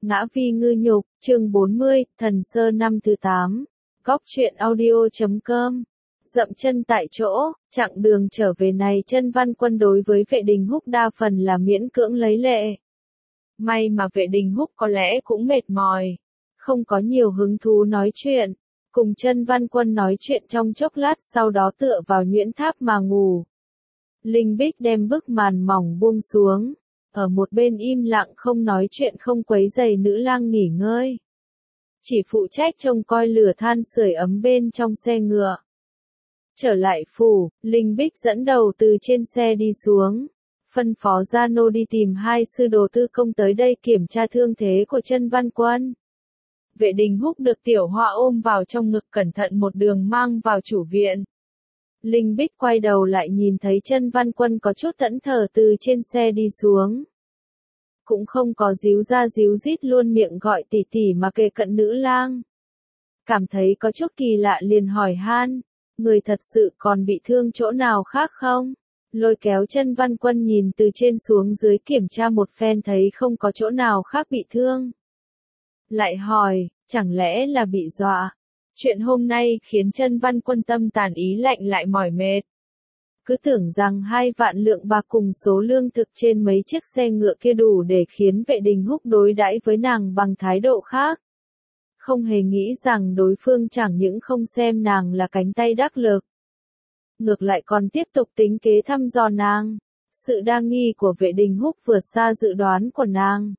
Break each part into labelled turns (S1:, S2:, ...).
S1: Ngã vi ngư nhục, chương 40, thần sơ năm thứ 8. Góc truyện audio.com. Dậm chân tại chỗ, chặng đường trở về này Chân Văn Quân đối với Vệ Đình Húc đa phần là miễn cưỡng lấy lệ. May mà Vệ Đình Húc có lẽ cũng mệt mỏi, không có nhiều hứng thú nói chuyện. Cùng Chân Văn Quân nói chuyện trong chốc lát sau đó tựa vào nhuyễn tháp mà ngủ. Linh Bích đem bức màn mỏng buông xuống. Ở một bên im lặng không nói chuyện không quấy rầy nữ lang nghỉ ngơi. Chỉ phụ trách trông coi lửa than sưởi ấm bên trong xe ngựa. Trở lại phủ, Linh Bích dẫn đầu từ trên xe đi xuống. Phân phó Gia Nô đi tìm hai sư đồ tư công tới đây kiểm tra thương thế của Chân Văn Quân. Vệ Đình Húc được Tiểu Hoa ôm vào trong ngực cẩn thận một đường mang vào chủ viện. Linh Bích quay đầu lại nhìn thấy Chân Văn Quân có chút thẫn thờ từ trên xe đi xuống. Cũng không có díu ra díu dít luôn miệng gọi tỷ tỷ mà kề cận nữ lang. Cảm thấy có chút kỳ lạ liền hỏi han, người thật sự còn bị thương chỗ nào khác không? Lôi kéo Chân Văn Quân nhìn từ trên xuống dưới kiểm tra một phen thấy không có chỗ nào khác bị thương. Lại hỏi, chẳng lẽ là bị dọa? Chuyện hôm nay khiến Chân Văn Quân tâm tàn ý lạnh lại mỏi mệt. Cứ tưởng rằng 2 vạn lượng bạc cùng số lương thực trên mấy chiếc xe ngựa kia đủ để khiến Vệ Đình Húc đối đãi với nàng bằng thái độ khác. Không hề nghĩ rằng đối phương chẳng những không xem nàng là cánh tay đắc lực. Ngược lại còn tiếp tục tính kế thăm dò nàng. Sự đa nghi của Vệ Đình Húc vượt xa dự đoán của nàng.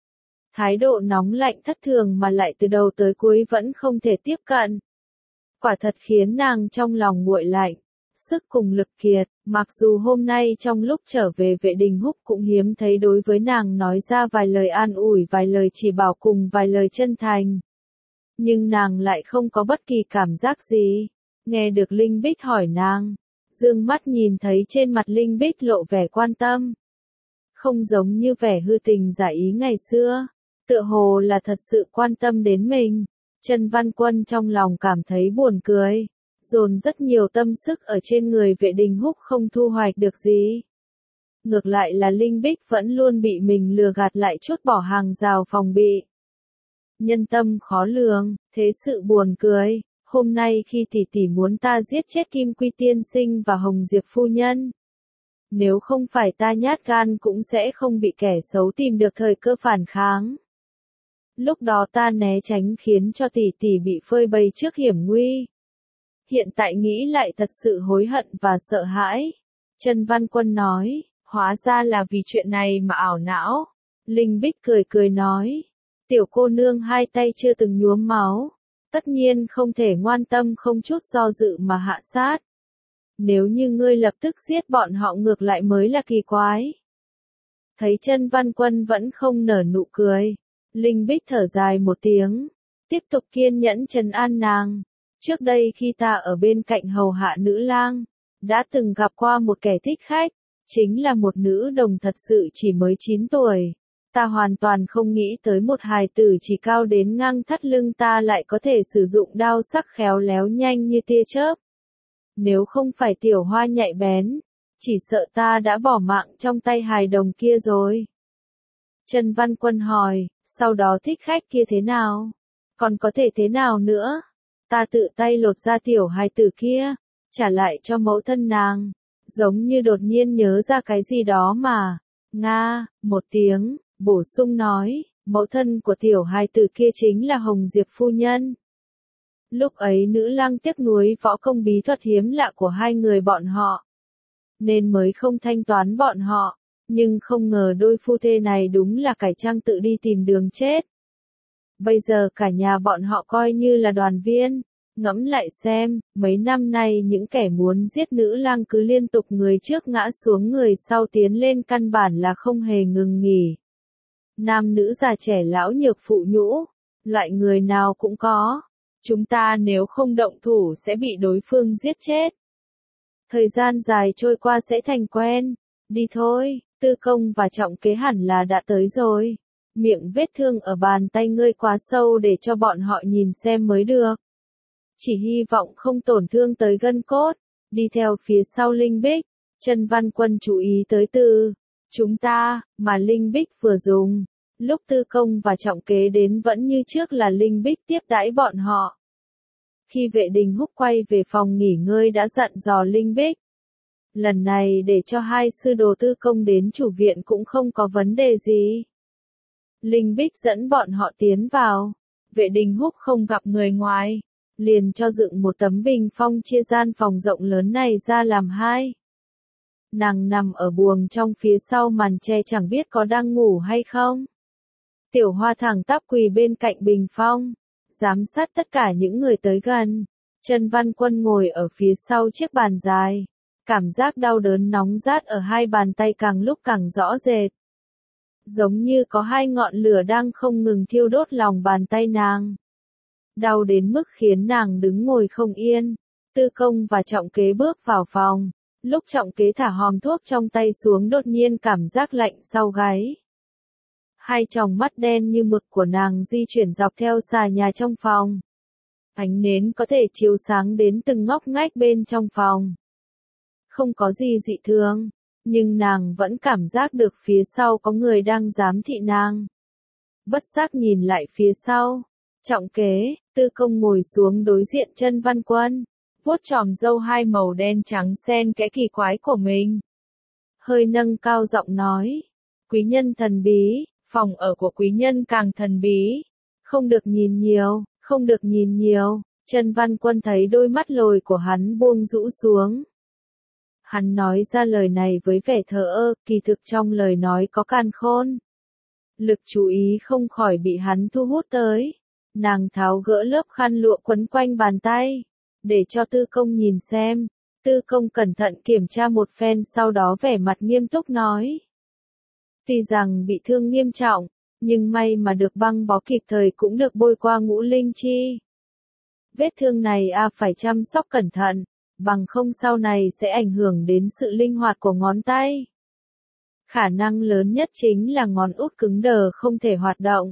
S1: Thái độ nóng lạnh thất thường mà lại từ đầu tới cuối vẫn không thể tiếp cận. Quả thật khiến nàng trong lòng nguội lạnh. Sức cùng lực kiệt, mặc dù hôm nay trong lúc trở về Vệ Đình Húc cũng hiếm thấy đối với nàng nói ra vài lời an ủi vài lời chỉ bảo cùng vài lời chân thành. Nhưng nàng lại không có bất kỳ cảm giác gì. Nghe được Linh Bích hỏi nàng, dương mắt nhìn thấy trên mặt Linh Bích lộ vẻ quan tâm. Không giống như vẻ hư tình giả ý ngày xưa, tựa hồ là thật sự quan tâm đến mình. Chân Văn Quân trong lòng cảm thấy buồn cười. Dồn rất nhiều tâm sức ở trên người Vệ Đình Húc không thu hoạch được gì. Ngược lại là Linh Bích vẫn luôn bị mình lừa gạt lại chút bỏ hàng rào phòng bị. Nhân tâm khó lường, thế sự buồn cười, hôm nay khi tỷ tỷ muốn ta giết chết Kim Quy tiên sinh và Hồng Diệp phu nhân. Nếu không phải ta nhát gan cũng sẽ không bị kẻ xấu tìm được thời cơ phản kháng. Lúc đó ta né tránh khiến cho tỷ tỷ bị phơi bày trước hiểm nguy. Hiện tại nghĩ lại thật sự hối hận và sợ hãi. Chân Văn Quân nói, hóa ra là vì chuyện này mà ảo não. Linh Bích cười cười nói, tiểu cô nương hai tay chưa từng nhuốm máu. Tất nhiên không thể ngoan tâm không chút do dự mà hạ sát. Nếu như ngươi lập tức giết bọn họ ngược lại mới là kỳ quái. Thấy Chân Văn Quân vẫn không nở nụ cười. Linh Bích thở dài một tiếng. Tiếp tục kiên nhẫn trấn an nàng. Trước đây khi ta ở bên cạnh hầu hạ nữ lang, đã từng gặp qua một kẻ thích khách, chính là một nữ đồng thật sự chỉ mới 9 tuổi. Ta hoàn toàn không nghĩ tới một hài tử chỉ cao đến ngang thắt lưng ta lại có thể sử dụng đao sắc khéo léo nhanh như tia chớp. Nếu không phải Tiểu Hoa nhạy bén, chỉ sợ ta đã bỏ mạng trong tay hài đồng kia rồi. Chân Văn Quân hỏi, sau đó thích khách kia thế nào? Còn có thể thế nào nữa? Ta tự tay lột ra tiểu hài tử kia, trả lại cho mẫu thân nàng, giống như đột nhiên nhớ ra cái gì đó mà. Nga, một tiếng, bổ sung nói, mẫu thân của tiểu hài tử kia chính là Hồng Diệp phu nhân. Lúc ấy nữ lang tiếc nuối võ công bí thuật hiếm lạ của hai người bọn họ, nên mới không thanh toán bọn họ, nhưng không ngờ đôi phu thê này đúng là cải trang tự đi tìm đường chết. Bây giờ cả nhà bọn họ coi như là đoàn viên. Ngẫm lại xem, mấy năm nay những kẻ muốn giết nữ lang cứ liên tục người trước ngã xuống người sau tiến lên căn bản là không hề ngừng nghỉ. Nam nữ già trẻ lão nhược phụ nhũ, loại người nào cũng có. Chúng ta nếu không động thủ sẽ bị đối phương giết chết. Thời gian dài trôi qua sẽ thành quen. Đi thôi, Tư Công và Trọng Kế hẳn là đã tới rồi. Miệng vết thương ở bàn tay ngươi quá sâu để cho bọn họ nhìn xem mới được. Chỉ hy vọng không tổn thương tới gân cốt. Đi theo phía sau Linh Bích, Chân Văn Quân chú ý tới từ chúng ta, mà Linh Bích vừa dùng. Lúc Tư Công và Trọng Kế đến vẫn như trước là Linh Bích tiếp đãi bọn họ. Khi Vệ Đình Húc quay về phòng nghỉ ngơi đã dặn dò Linh Bích. Lần này để cho hai sư đồ Tư Công đến chủ viện cũng không có vấn đề gì. Linh Bích dẫn bọn họ tiến vào. Vệ Đình Húc không gặp người ngoài. Liền cho dựng một tấm bình phong chia gian phòng rộng lớn này ra làm hai. Nàng nằm ở buồng trong phía sau màn che chẳng biết có đang ngủ hay không. Tiểu Hoa thẳng tắp quỳ bên cạnh bình phong, giám sát tất cả những người tới gần. Trân Văn Quân ngồi ở phía sau chiếc bàn dài. Cảm giác đau đớn nóng rát ở hai bàn tay càng lúc càng rõ rệt. Giống như có hai ngọn lửa đang không ngừng thiêu đốt lòng bàn tay nàng. Đau đến mức khiến nàng đứng ngồi không yên. Tư Công và Trọng Kế bước vào phòng. Lúc Trọng Kế thả hòm thuốc trong tay xuống đột nhiên cảm giác lạnh sau gáy. Hai tròng mắt đen như mực của nàng di chuyển dọc theo xà nhà trong phòng. Ánh nến có thể chiếu sáng đến từng ngóc ngách bên trong phòng. Không có gì dị thường, nhưng nàng vẫn cảm giác được phía sau có người đang giám thị nàng. Bất giác nhìn lại phía sau. Trọng Kế, Tư Công ngồi xuống đối diện Trân Văn Quân, vuốt chòm râu hai màu đen trắng xen kẽ kỳ quái của mình. Hơi nâng cao giọng nói, quý nhân thần bí, phòng ở của quý nhân càng thần bí. Không được nhìn nhiều, không được nhìn nhiều. Trân Văn Quân thấy đôi mắt lồi của hắn buông rũ xuống. Hắn nói ra lời này với vẻ thờ ơ, kỳ thực trong lời nói có càn khôn. Lực chú ý không khỏi bị hắn thu hút tới. Nàng tháo gỡ lớp khăn lụa quấn quanh bàn tay, để cho Tư Công nhìn xem. Tư Công cẩn thận kiểm tra một phen sau đó vẻ mặt nghiêm túc nói. Tuy rằng bị thương nghiêm trọng, nhưng may mà được băng bó kịp thời cũng được bôi qua ngũ linh chi. Vết thương này phải chăm sóc cẩn thận, bằng không sau này sẽ ảnh hưởng đến sự linh hoạt của ngón tay. Khả năng lớn nhất chính là ngón út cứng đờ không thể hoạt động.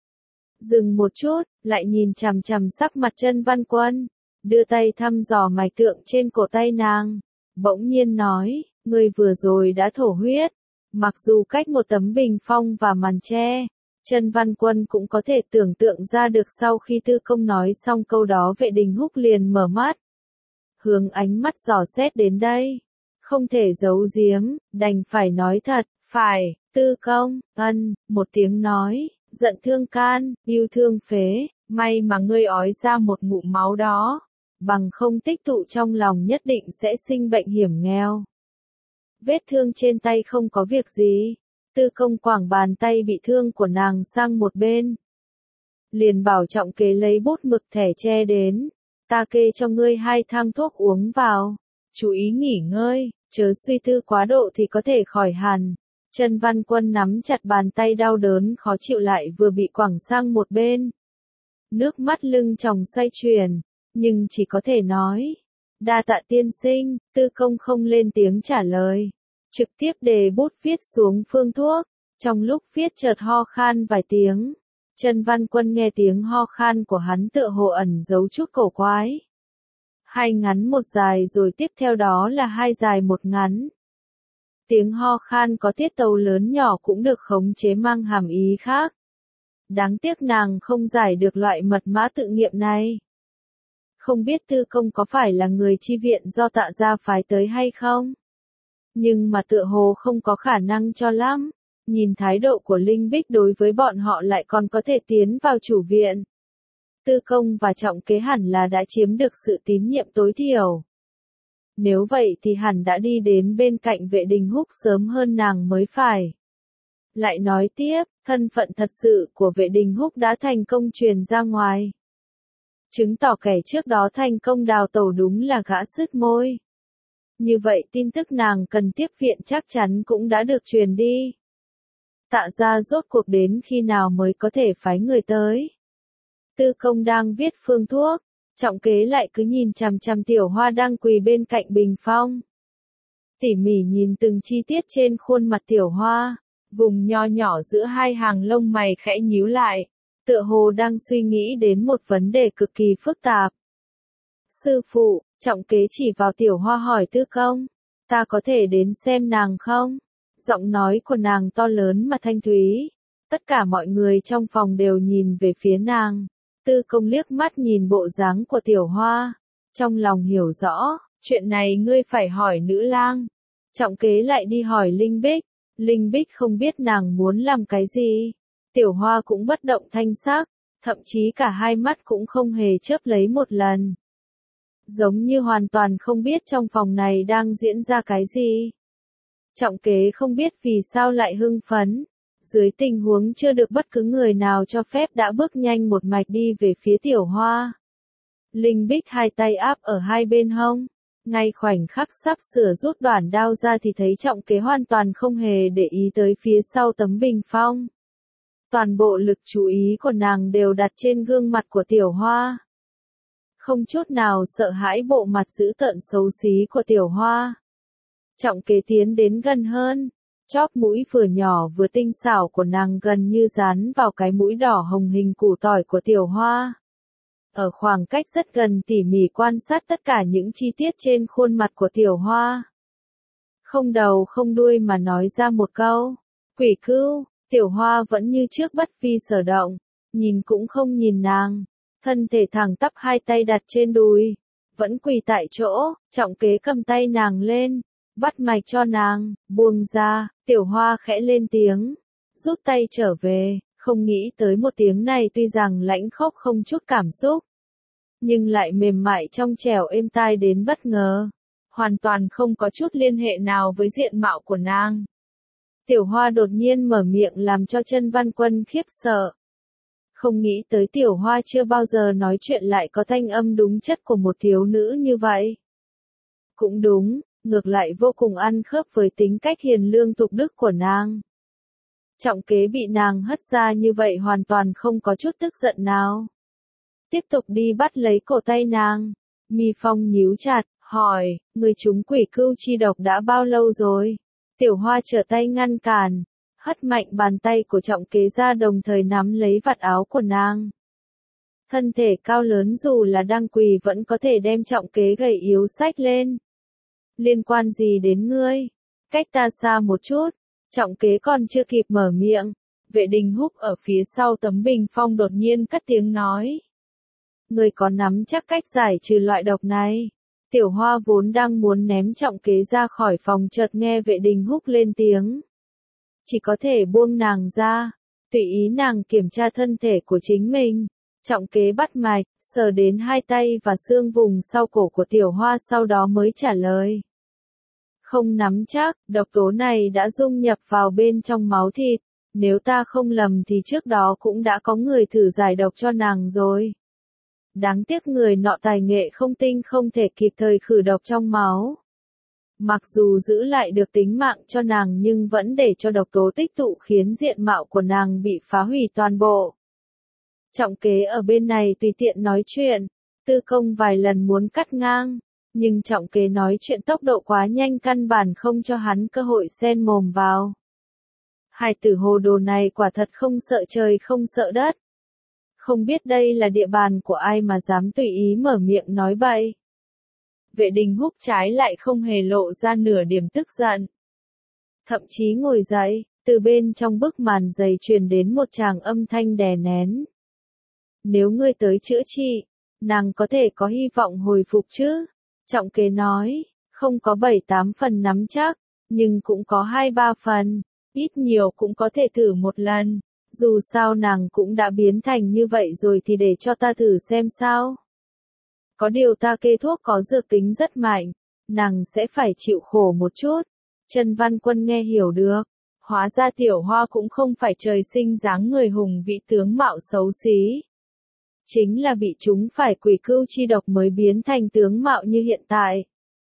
S1: Dừng một chút, lại nhìn chằm chằm sắc mặt Trân Văn Quân, đưa tay thăm dò mạch tượng trên cổ tay nàng, bỗng nhiên nói, ngươi vừa rồi đã thổ huyết. Mặc dù cách một tấm bình phong và màn che, Trân Văn Quân cũng có thể tưởng tượng ra được sau khi Tư Công nói xong câu đó Vệ Đình Húc liền mở mắt. Hướng ánh mắt dò xét đến đây. Không thể giấu giếm, đành phải nói thật, phải, Tư Công, một tiếng nói, giận thương can, yêu thương phế, may mà ngươi ói ra một ngụm máu đó. Bằng không tích tụ trong lòng nhất định sẽ sinh bệnh hiểm nghèo. Vết thương trên tay không có việc gì. Tư Công quàng bàn tay bị thương của nàng sang một bên. Liền bảo Trọng Kế lấy bút mực thẻ che đến. Ta kê cho ngươi 2 thang thuốc uống vào. Chú ý nghỉ ngơi, chớ suy tư quá độ thì có thể khỏi hẳn. Trân Văn Quân nắm chặt bàn tay đau đớn khó chịu lại vừa bị quẳng sang một bên. Nước mắt lưng tròng xoay chuyển, nhưng chỉ có thể nói. Đa tạ tiên sinh. Tư Công không lên tiếng trả lời. Trực tiếp đề bút viết xuống phương thuốc. Trong lúc viết chợt ho khan vài tiếng. Trân Văn Quân nghe tiếng ho khan của hắn tựa hồ ẩn giấu chút cổ quái. 2 ngắn 1 dài rồi tiếp theo đó là 2 dài 1 ngắn. Tiếng ho khan có tiết tấu lớn nhỏ cũng được khống chế mang hàm ý khác. Đáng tiếc nàng không giải được loại mật mã tự nghiệm này. Không biết Tư Công có phải là người chi viện do Tạ gia phái tới hay không? Nhưng mà tựa hồ không có khả năng cho lắm. Nhìn thái độ của Linh Bích đối với bọn họ lại còn có thể tiến vào chủ viện. Tư Công và Trọng Kế hẳn là đã chiếm được sự tín nhiệm tối thiểu. Nếu vậy thì hẳn đã đi đến bên cạnh Vệ Đình Húc sớm hơn nàng mới phải. Lại nói tiếp, thân phận thật sự của Vệ Đình Húc đã thành công truyền ra ngoài. Chứng tỏ kẻ trước đó thành công đào tẩu đúng là gã sứt môi. Như vậy tin tức nàng cần tiếp viện chắc chắn cũng đã được truyền đi. Tạ gia rốt cuộc đến khi nào mới có thể phái người tới. Tư Công đang viết phương thuốc, Trọng Kế lại cứ nhìn chằm chằm Tiểu Hoa đang quỳ bên cạnh bình phong. Tỉ mỉ nhìn từng chi tiết trên khuôn mặt Tiểu Hoa, vùng nho nhỏ giữa hai hàng lông mày khẽ nhíu lại, tựa hồ đang suy nghĩ đến một vấn đề cực kỳ phức tạp. Sư phụ, Trọng Kế chỉ vào Tiểu Hoa hỏi Tư Công, ta có thể đến xem nàng không? Giọng nói của nàng to lớn mà thanh thúy, Tất cả mọi người trong phòng đều nhìn về phía nàng. Tư Công liếc mắt nhìn bộ dáng của Tiểu Hoa. Trong lòng hiểu rõ, chuyện này ngươi phải hỏi nữ lang. Trọng Kế lại đi hỏi Linh Bích. Linh Bích không biết nàng muốn làm cái gì. Tiểu Hoa cũng bất động thanh sắc, thậm chí cả hai mắt cũng không hề chớp lấy một lần. Giống như hoàn toàn không biết trong phòng này đang diễn ra cái gì. Trọng Kế không biết vì sao lại hưng phấn. Dưới tình huống chưa được bất cứ người nào cho phép đã bước nhanh một mạch đi về phía Tiểu Hoa. Linh Bích hai tay áp ở hai bên hông. Ngay khoảnh khắc sắp sửa rút đoản đao ra thì thấy Trọng Kế hoàn toàn không hề để ý tới phía sau tấm bình phong. Toàn bộ lực chú ý của nàng đều đặt trên gương mặt của Tiểu Hoa. Không chút nào sợ hãi bộ mặt dữ tợn xấu xí của Tiểu Hoa. Trọng Kế tiến đến gần hơn. Chóp mũi vừa nhỏ vừa tinh xảo của nàng gần như dán vào cái mũi đỏ hồng hình củ tỏi của Tiểu Hoa. Ở khoảng cách rất gần tỉ mỉ quan sát tất cả những chi tiết trên khuôn mặt của Tiểu Hoa. Không đầu không đuôi mà nói ra một câu. Quỷ cưu. Tiểu Hoa vẫn như trước bất vi sở động. Nhìn cũng không nhìn nàng. Thân thể thẳng tắp hai tay đặt trên đùi. Vẫn quỳ tại chỗ. Trọng Kế cầm tay nàng lên. Bắt mạch cho nàng. Buông ra. Tiểu Hoa khẽ lên tiếng. Rút tay trở về. Không nghĩ tới một tiếng này tuy rằng lãnh khốc không chút cảm xúc. Nhưng lại mềm mại trong trẻo êm tai đến bất ngờ. Hoàn toàn không có chút liên hệ nào với diện mạo của nàng. Tiểu Hoa đột nhiên mở miệng làm cho Chân Văn Quân khiếp sợ. Không nghĩ tới Tiểu Hoa chưa bao giờ nói chuyện lại có thanh âm đúng chất của một thiếu nữ như vậy. Cũng đúng, ngược lại vô cùng ăn khớp với tính cách hiền lương tục đức của nàng. Trọng Kế bị nàng hất ra như vậy hoàn toàn không có chút tức giận nào. Tiếp tục đi bắt lấy cổ tay nàng. Mi Phong nhíu chặt, hỏi, người trúng quỷ cưu chi độc đã bao lâu rồi? Tiểu Hoa trở tay ngăn cản, hất mạnh bàn tay của Trọng Kế ra đồng thời nắm lấy vạt áo của nàng. Thân thể cao lớn dù là đang quỳ vẫn có thể đem Trọng Kế gầy yếu xách lên. Liên quan gì đến ngươi? Cách ta xa một chút. Trọng Kế còn chưa kịp mở miệng. Vệ Đình Húc ở phía sau tấm bình phong đột nhiên cất tiếng nói. Ngươi có nắm chắc cách giải trừ loại độc này? Tiểu Hoa vốn đang muốn ném Trọng Kế ra khỏi phòng chợt nghe Vệ Đình Húc lên tiếng. Chỉ có thể buông nàng ra. Tùy ý nàng kiểm tra thân thể của chính mình. Trọng Kế bắt mạch, sờ đến hai tay và xương vùng sau cổ của Tiểu Hoa sau đó mới trả lời. Không nắm chắc, độc tố này đã dung nhập vào bên trong máu thịt. Nếu ta không lầm thì trước đó cũng đã có người thử giải độc cho nàng rồi. Đáng tiếc người nọ tài nghệ không tinh không thể kịp thời khử độc trong máu. Mặc dù giữ lại được tính mạng cho nàng nhưng vẫn để cho độc tố tích tụ khiến diện mạo của nàng bị phá hủy toàn bộ. Trọng Kế ở bên này tùy tiện nói chuyện, Tư Công vài lần muốn cắt ngang, nhưng Trọng Kế nói chuyện tốc độ quá nhanh căn bản không cho hắn cơ hội xen mồm vào. Hài tử hồ đồ này quả thật không sợ trời không sợ đất. Không biết đây là địa bàn của ai mà dám tùy ý mở miệng nói bậy. Vệ Đình Húc trái lại không hề lộ ra nửa điểm tức giận. Thậm chí ngồi dậy, từ bên trong bức màn dày truyền đến một tràng âm thanh đè nén. Nếu ngươi tới chữa trị, nàng có thể có hy vọng hồi phục chứ? Trọng Kế nói, không có 7-8 phần nắm chắc, nhưng cũng có 2-3 phần, ít nhiều cũng có thể thử một lần. Dù sao nàng cũng đã biến thành như vậy rồi thì để cho ta thử xem sao. Có điều ta kê thuốc có dược tính rất mạnh, nàng sẽ phải chịu khổ một chút. Chân Văn Quân nghe hiểu được, hóa ra Tiểu Hoa cũng không phải trời sinh dáng người hùng vĩ tướng mạo xấu xí. Chính là bị chúng phải quỷ cưu chi độc mới biến thành tướng mạo như hiện tại.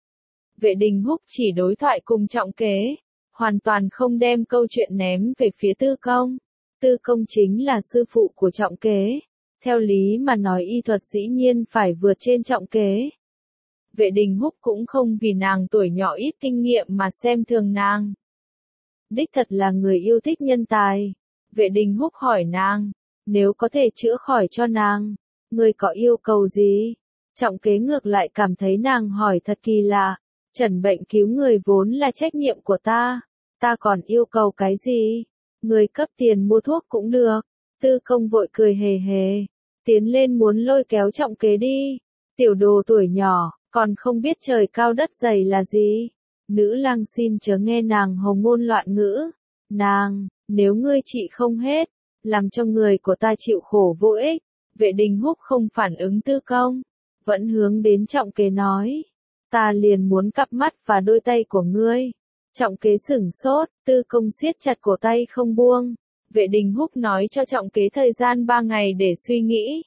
S1: Vệ Đình Húc chỉ đối thoại cùng Trọng Kế, hoàn toàn không đem câu chuyện ném về phía Tư Công. Tư Công chính là sư phụ của Trọng Kế. Theo lý mà nói y thuật dĩ nhiên phải vượt trên Trọng Kế. Vệ Đình Húc cũng không vì nàng tuổi nhỏ ít kinh nghiệm mà xem thường nàng. Đích thật là người yêu thích nhân tài. Vệ Đình Húc hỏi nàng, nếu có thể chữa khỏi cho nàng, ngươi có yêu cầu gì? Trọng Kế ngược lại cảm thấy nàng hỏi thật kỳ lạ. Trần bệnh cứu người vốn là trách nhiệm của ta còn yêu cầu cái gì? Người cấp tiền mua thuốc cũng được. Tư Công vội cười hề hề, tiến lên muốn lôi kéo Trọng Kế đi. Tiểu đồ tuổi nhỏ, còn không biết trời cao đất dày là gì. Nữ lang xin chớ nghe nàng hồ ngôn loạn ngữ. Nàng, nếu ngươi trị không hết, làm cho người của ta chịu khổ vô ích. Vệ Đình Húc không phản ứng Tư Công, vẫn hướng đến Trọng Kế nói. Ta liền muốn cặp mắt và đôi tay của ngươi. Trọng Kế sửng sốt, Tư Công siết chặt cổ tay không buông. Vệ Đình Húc nói cho Trọng Kế thời gian 3 ngày để suy nghĩ.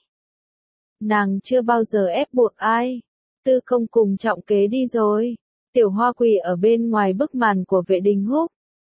S1: Nàng chưa bao giờ ép buộc ai. Tư Công cùng Trọng Kế đi rồi. Tiểu Hoa quỳ ở bên ngoài bức màn của Vệ Đình Húc.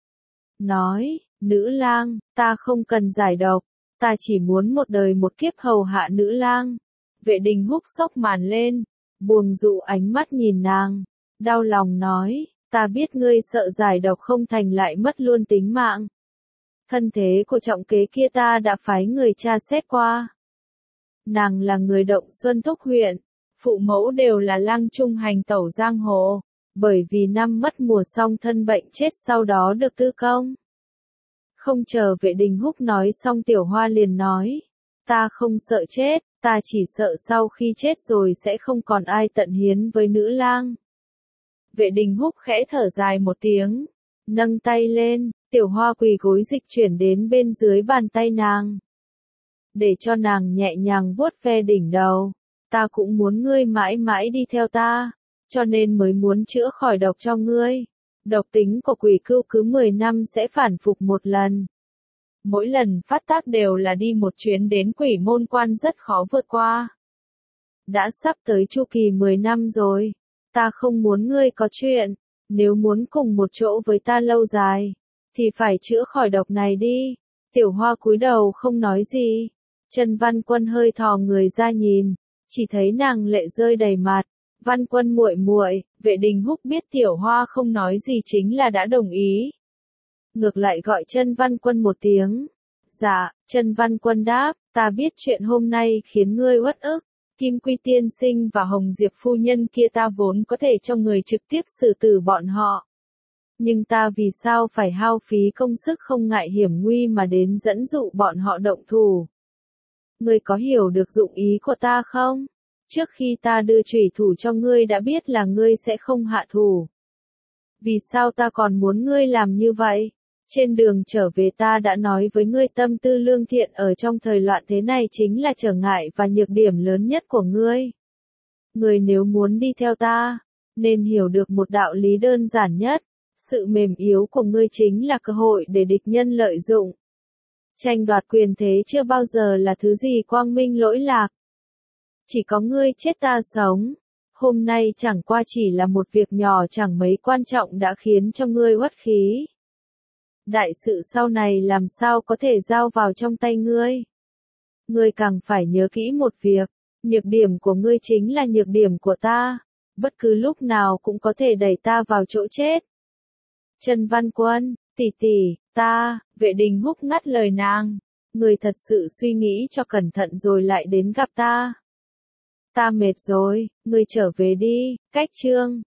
S1: Nói, nữ lang, ta không cần giải độc. Ta chỉ muốn một đời một kiếp hầu hạ nữ lang. Vệ Đình Húc xốc màn lên, buông dụ ánh mắt nhìn nàng. Đau lòng nói, ta biết ngươi sợ giải độc không thành lại mất luôn tính mạng. Thân thế của Trọng Kế kia ta đã phái người tra xét qua. Nàng là người Động Xuân Thúc huyện, phụ mẫu đều là lang trung hành tẩu giang hồ, bởi vì năm mất mùa xong thân bệnh chết sau đó được Tư Công. Không chờ Vệ Đình Húc nói xong Tiểu Hoa liền nói, ta không sợ chết, ta chỉ sợ sau khi chết rồi sẽ không còn ai tận hiến với nữ lang. Vệ Đình Húc khẽ thở dài một tiếng, nâng tay lên, Tiểu Hoa quỳ gối dịch chuyển đến bên dưới bàn tay nàng. Để cho nàng nhẹ nhàng vuốt ve đỉnh đầu. Ta cũng muốn ngươi mãi mãi đi theo ta, cho nên mới muốn chữa khỏi độc cho ngươi. Độc tính của quỷ cưu cứ 10 năm sẽ phản phục một lần. Mỗi lần phát tác đều là đi một chuyến đến quỷ môn quan rất khó vượt qua. Đã sắp tới chu kỳ 10 năm rồi. Ta không muốn ngươi có chuyện. Nếu muốn cùng một chỗ với ta lâu dài, thì phải chữa khỏi độc này đi. Tiểu Hoa cúi đầu không nói gì. Trần Văn Quân hơi thò người ra nhìn, chỉ thấy nàng lệ rơi đầy mặt. Văn Quân muội muội, Vệ Đình Húc biết Tiểu Hoa không nói gì chính là đã đồng ý. Ngược lại gọi Trần Văn Quân một tiếng. Dạ, Trần Văn Quân đáp, ta biết chuyện hôm nay khiến ngươi uất ức. Kim Quy tiên sinh và Hồng Diệp phu nhân kia ta vốn có thể cho người trực tiếp xử tử bọn họ. Nhưng ta vì sao phải hao phí công sức không ngại hiểm nguy mà đến dẫn dụ bọn họ động thủ? Ngươi có hiểu được dụng ý của ta không? Trước khi ta đưa chủy thủ cho ngươi đã biết là ngươi sẽ không hạ thủ. Vì sao ta còn muốn ngươi làm như vậy? Trên đường trở về ta đã nói với ngươi tâm tư lương thiện ở trong thời loạn thế này chính là trở ngại và nhược điểm lớn nhất của ngươi. Ngươi nếu muốn đi theo ta, nên hiểu được một đạo lý đơn giản nhất. Sự mềm yếu của ngươi chính là cơ hội để địch nhân lợi dụng. Tranh đoạt quyền thế chưa bao giờ là thứ gì quang minh lỗi lạc. Chỉ có ngươi chết ta sống. Hôm nay chẳng qua chỉ là một việc nhỏ chẳng mấy quan trọng đã khiến cho ngươi uất khí. Đại sự sau này làm sao có thể giao vào trong tay ngươi. Ngươi càng phải nhớ kỹ một việc. Nhược điểm của ngươi chính là nhược điểm của ta. Bất cứ lúc nào cũng có thể đẩy ta vào chỗ chết. Trần Văn Quân, tỷ tỷ, ta, Vệ Đình Húc ngắt lời nàng. Người thật sự suy nghĩ cho cẩn thận rồi lại đến gặp ta. Ta mệt rồi, ngươi trở về đi, cách chương.